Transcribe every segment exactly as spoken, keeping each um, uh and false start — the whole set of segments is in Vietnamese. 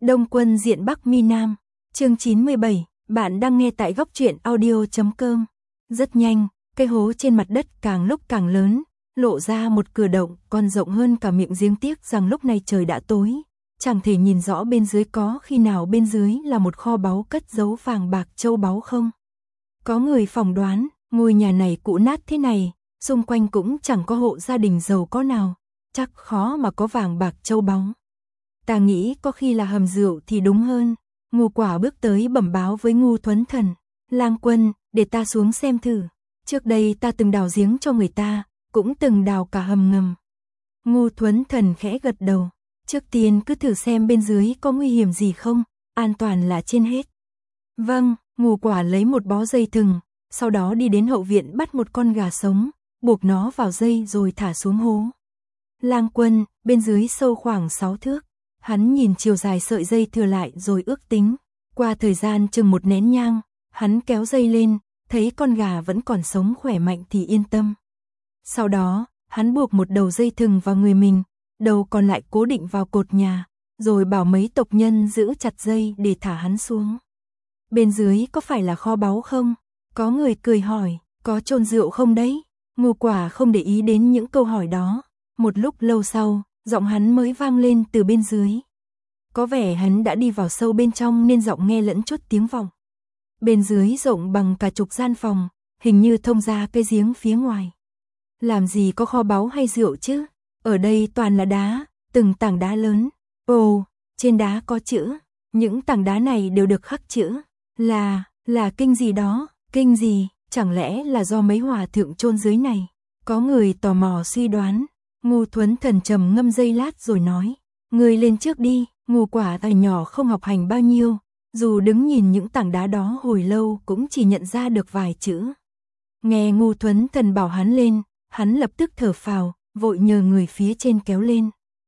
Đông Quân diện Bắc Mi Nam, chương chín mươi bảy, bạn đang nghe tại góc truyện audio chấm com. Rất nhanh, cái hố trên mặt đất càng lúc càng lớn, lộ ra một cửa động còn rộng hơn cả miệng giếng, tiếc rằng lúc này trời đã tối, chẳng thể nhìn rõ bên dưới có khi nào bên dưới là một kho báu cất giấu vàng bạc châu báu không. Có người phỏng đoán, ngôi nhà này cũ nát thế này, xung quanh cũng chẳng có hộ gia đình giàu có nào, chắc khó mà có vàng bạc châu báu. Ta nghĩ có khi là hầm rượu thì đúng hơn. Ngu Quả bước tới bẩm báo với Ngu Thuấn Thần, Lang Quân, để ta xuống xem thử. Trước đây ta từng đào giếng cho người ta, cũng từng đào cả hầm ngầm. Ngu Thuấn Thần khẽ gật đầu, trước tiên cứ thử xem bên dưới có nguy hiểm gì không, an toàn là trên hết. Vâng, Ngu Quả lấy một bó dây thừng, sau đó đi đến hậu viện bắt một con gà sống, buộc nó vào dây rồi thả xuống hố. Lang Quân, bên dưới sâu khoảng sáu thước. Hắn nhìn chiều dài sợi dây thừa lại rồi ước tính. Qua thời gian chừng một nén nhang, hắn kéo dây lên, thấy con gà vẫn còn sống khỏe mạnh thì yên tâm. Sau đó, hắn buộc một đầu dây thừng vào người mình, đầu còn lại cố định vào cột nhà, rồi bảo mấy tộc nhân giữ chặt dây để thả hắn xuống. Bên dưới có phải là kho báu không? Có người cười hỏi, có chôn rượu không đấy? Ngu Quả không để ý đến những câu hỏi đó. Một lúc lâu sau, giọng hắn mới vang lên từ bên dưới. Có vẻ hắn đã đi vào sâu bên trong nên giọng nghe lẫn chút tiếng vọng. Bên dưới rộng bằng cả chục gian phòng, hình như thông ra cái giếng phía ngoài. Làm gì có kho báu hay rượu chứ? Ở đây toàn là đá, từng tảng đá lớn. Ồ, trên đá có chữ. Những tảng đá này đều được khắc chữ. Là, là kinh gì đó? Kinh gì? Chẳng lẽ là do mấy hòa thượng chôn dưới này? Có người tò mò suy đoán. Ngu Thuấn Thần trầm ngâm giây lát rồi nói, người lên trước đi. Ngu Quả tài nhỏ không học hành bao nhiêu, dù đứng nhìn những tảng đá đó hồi lâu cũng chỉ nhận ra được vài chữ. Nghe Ngu Thuấn Thần bảo hắn lên, hắn lập tức thở phào, vội nhờ người phía trên kéo lên.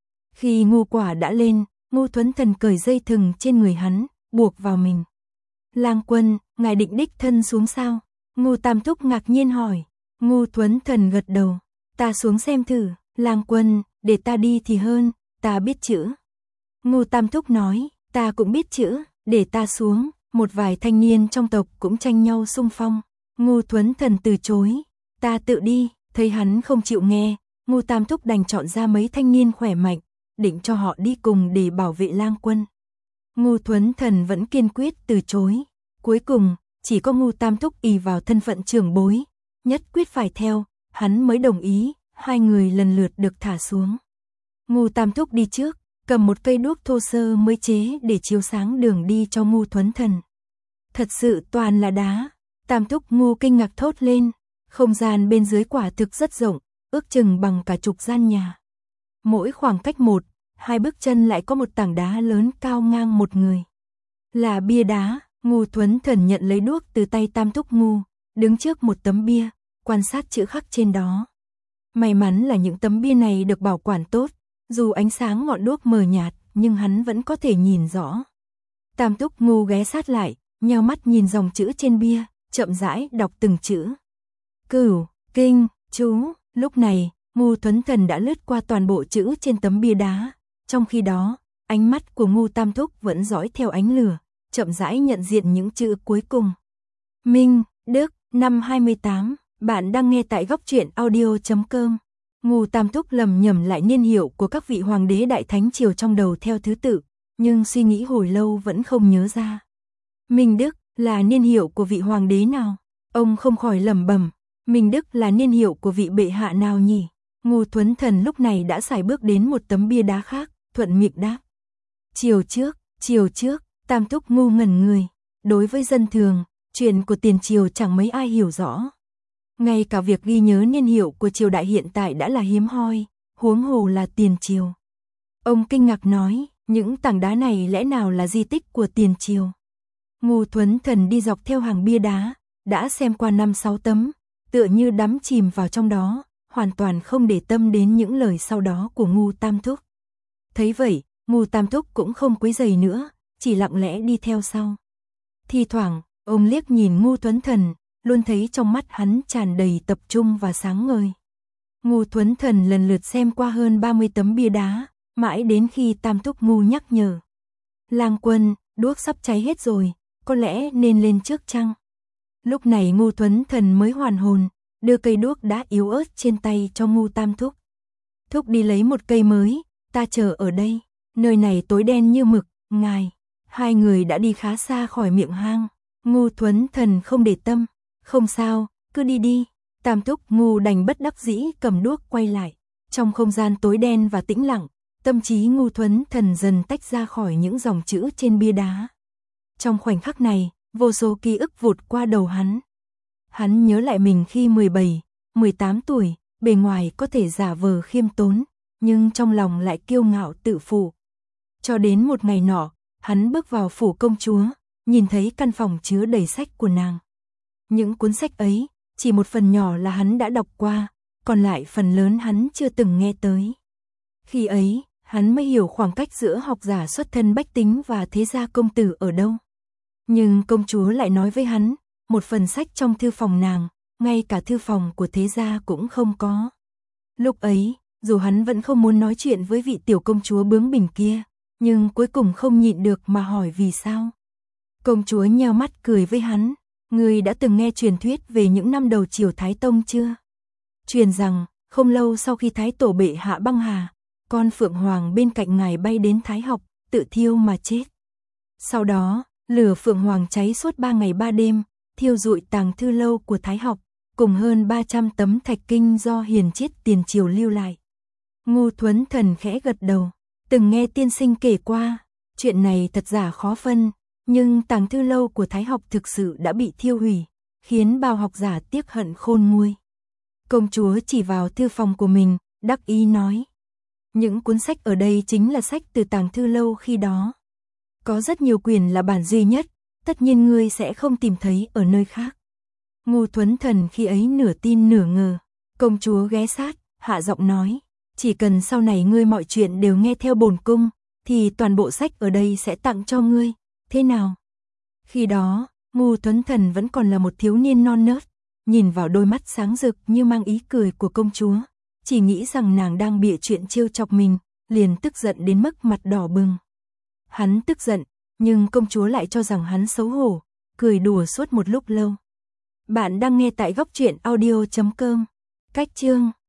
Khi Ngu Quả đã lên, Ngu Thuấn Thần cởi dây thừng trên người hắn, buộc vào mình. Lang Quân, ngài định đích thân xuống sao? Ngu Tam Thúc ngạc nhiên hỏi. Ngu Thuấn Thần gật đầu, ta xuống xem thử. Lang Quân, để ta đi thì hơn, ta biết chữ. Ngu Tam Thúc nói, ta cũng biết chữ, để ta xuống. Một vài thanh niên trong tộc cũng tranh nhau xung phong. Ngu Thuấn Thần từ chối, ta tự đi. Thấy hắn không chịu nghe, Ngu Tam Thúc đành chọn ra mấy thanh niên khỏe mạnh, định cho họ đi cùng để bảo vệ Lang Quân. Ngu Thuấn Thần vẫn kiên quyết từ chối. Cuối cùng, chỉ có Ngu Tam Thúc ỷ vào thân phận trưởng bối, nhất quyết phải theo, hắn mới đồng ý. Hai người lần lượt được thả xuống. Ngu Tam Thúc đi trước, cầm một cây đuốc thô sơ mới chế để chiếu sáng đường đi cho Ngu Thuấn Thần. Thật sự toàn là đá. Tam Thúc Ngu kinh ngạc thốt lên. Không gian bên dưới quả thực rất rộng, ước chừng bằng cả chục gian nhà. Mỗi khoảng cách một, hai bước chân lại có một tảng đá lớn cao ngang một người. Là bia đá. Ngu Thuấn Thần nhận lấy đuốc từ tay Tam Thúc Ngu, đứng trước một tấm bia, quan sát chữ khắc trên đó. May mắn là những tấm bia này được bảo quản tốt, dù ánh sáng ngọn đuốc mờ nhạt, nhưng hắn vẫn có thể nhìn rõ. Tam Thúc Ngu ghé sát lại, nheo mắt nhìn dòng chữ trên bia, chậm rãi đọc từng chữ. Cửu, kinh, chú. Lúc này, Ngu Thuấn Thần đã lướt qua toàn bộ chữ trên tấm bia đá, trong khi đó, ánh mắt của Ngu Tam Thúc vẫn dõi theo ánh lửa, chậm rãi nhận diện những chữ cuối cùng. Minh, Đức, năm hai mươi tám. Bạn đang nghe tại góc truyện audio chấm com. Ngu Tam Thúc lầm nhầm lại niên hiệu của các vị hoàng đế Đại Thánh Triều trong đầu theo thứ tự, nhưng suy nghĩ hồi lâu vẫn không nhớ ra. Minh Đức là niên hiệu của vị hoàng đế nào? Ông không khỏi lẩm bẩm, Minh Đức là niên hiệu của vị bệ hạ nào nhỉ? Ngu Thuấn Thần lúc này đã sải bước đến một tấm bia đá khác, thuận miệng đáp. Triều trước, triều trước. Tam Thúc Ngu ngẩn người. Đối với dân thường, chuyện của tiền triều chẳng mấy ai hiểu rõ. Ngay cả việc ghi nhớ niên hiệu của triều đại hiện tại đã là hiếm hoi, huống hồ là tiền triều. Ông kinh ngạc nói, những tảng đá này lẽ nào là di tích của tiền triều? Ngu Thuấn Thần đi dọc theo hàng bia đá, đã xem qua năm sáu tấm, tựa như đắm chìm vào trong đó, hoàn toàn không để tâm đến những lời sau đó của Ngu Tam Thúc. Thấy vậy, Ngu Tam Thúc cũng không quấy rầy nữa, chỉ lặng lẽ đi theo sau. Thi thoảng, ông liếc nhìn Ngu Thuấn Thần, luôn thấy trong mắt hắn tràn đầy tập trung và sáng ngời. Ngu Thuấn Thần lần lượt xem qua hơn ba mươi tấm bia đá, mãi đến khi Tam Thúc Ngu nhắc nhở. Lang Quân, đuốc sắp cháy hết rồi, có lẽ nên lên trước chăng? Lúc này Ngô Thuấn Thần mới hoàn hồn, đưa cây đuốc đã yếu ớt trên tay cho Ngô Tam Thúc. Thúc đi lấy một cây mới, ta chờ ở đây, nơi này tối đen như mực, ngài. Hai người đã đi khá xa khỏi miệng hang, Ngô Thuấn Thần không để tâm, không sao, cứ đi đi. Tam Thúc Ngô đành bất đắc dĩ cầm đuốc quay lại, trong không gian tối đen và tĩnh lặng, tâm trí Ngô Thuấn Thần dần tách ra khỏi những dòng chữ trên bia đá. Trong khoảnh khắc này, vô số ký ức vụt qua đầu hắn. Hắn nhớ lại mình khi mười bảy, mười tám tuổi, bề ngoài có thể giả vờ khiêm tốn, nhưng trong lòng lại kiêu ngạo tự phụ. Cho đến một ngày nọ, hắn bước vào phủ công chúa, nhìn thấy căn phòng chứa đầy sách của nàng. Những cuốn sách ấy, chỉ một phần nhỏ là hắn đã đọc qua, còn lại phần lớn hắn chưa từng nghe tới. Khi ấy, hắn mới hiểu khoảng cách giữa học giả xuất thân bách tính và thế gia công tử ở đâu. Nhưng công chúa lại nói với hắn, một phần sách trong thư phòng nàng, ngay cả thư phòng của thế gia cũng không có. Lúc ấy, dù hắn vẫn không muốn nói chuyện với vị tiểu công chúa bướng bỉnh kia, nhưng cuối cùng không nhịn được mà hỏi vì sao. Công chúa nheo mắt cười với hắn, ngươi đã từng nghe truyền thuyết về những năm đầu triều Thái Tông chưa? Truyền rằng, không lâu sau khi Thái Tổ bệ hạ băng hà, con Phượng Hoàng bên cạnh ngài bay đến Thái Học, tự thiêu mà chết. Sau đó, lửa Phượng Hoàng cháy suốt ba ngày ba đêm, thiêu rụi tàng thư lâu của Thái Học, cùng hơn ba trăm tấm thạch kinh do hiền triết tiền triều lưu lại. Ngô Thuấn Thần khẽ gật đầu, từng nghe tiên sinh kể qua, chuyện này thật giả khó phân, nhưng tàng thư lâu của Thái Học thực sự đã bị thiêu hủy, khiến bao học giả tiếc hận khôn nguôi. Công chúa chỉ vào thư phòng của mình, đắc ý nói. Những cuốn sách ở đây chính là sách từ tàng thư lâu khi đó. Có rất nhiều quyển là bản duy nhất, tất nhiên ngươi sẽ không tìm thấy ở nơi khác. Ngô Thuấn Thần khi ấy nửa tin nửa ngờ. Công chúa ghé sát, hạ giọng nói. Chỉ cần sau này ngươi mọi chuyện đều nghe theo bổn cung, thì toàn bộ sách ở đây sẽ tặng cho ngươi. Thế nào? Khi đó, Ngô Thuấn Thần vẫn còn là một thiếu niên non nớt, nhìn vào đôi mắt sáng rực như mang ý cười của công chúa, chỉ nghĩ rằng nàng đang bịa chuyện trêu chọc mình, liền tức giận đến mức mặt đỏ bừng. Hắn tức giận, nhưng công chúa lại cho rằng hắn xấu hổ, cười đùa suốt một lúc lâu. Bạn đang nghe tại góc truyện audio chấm com. Cách chương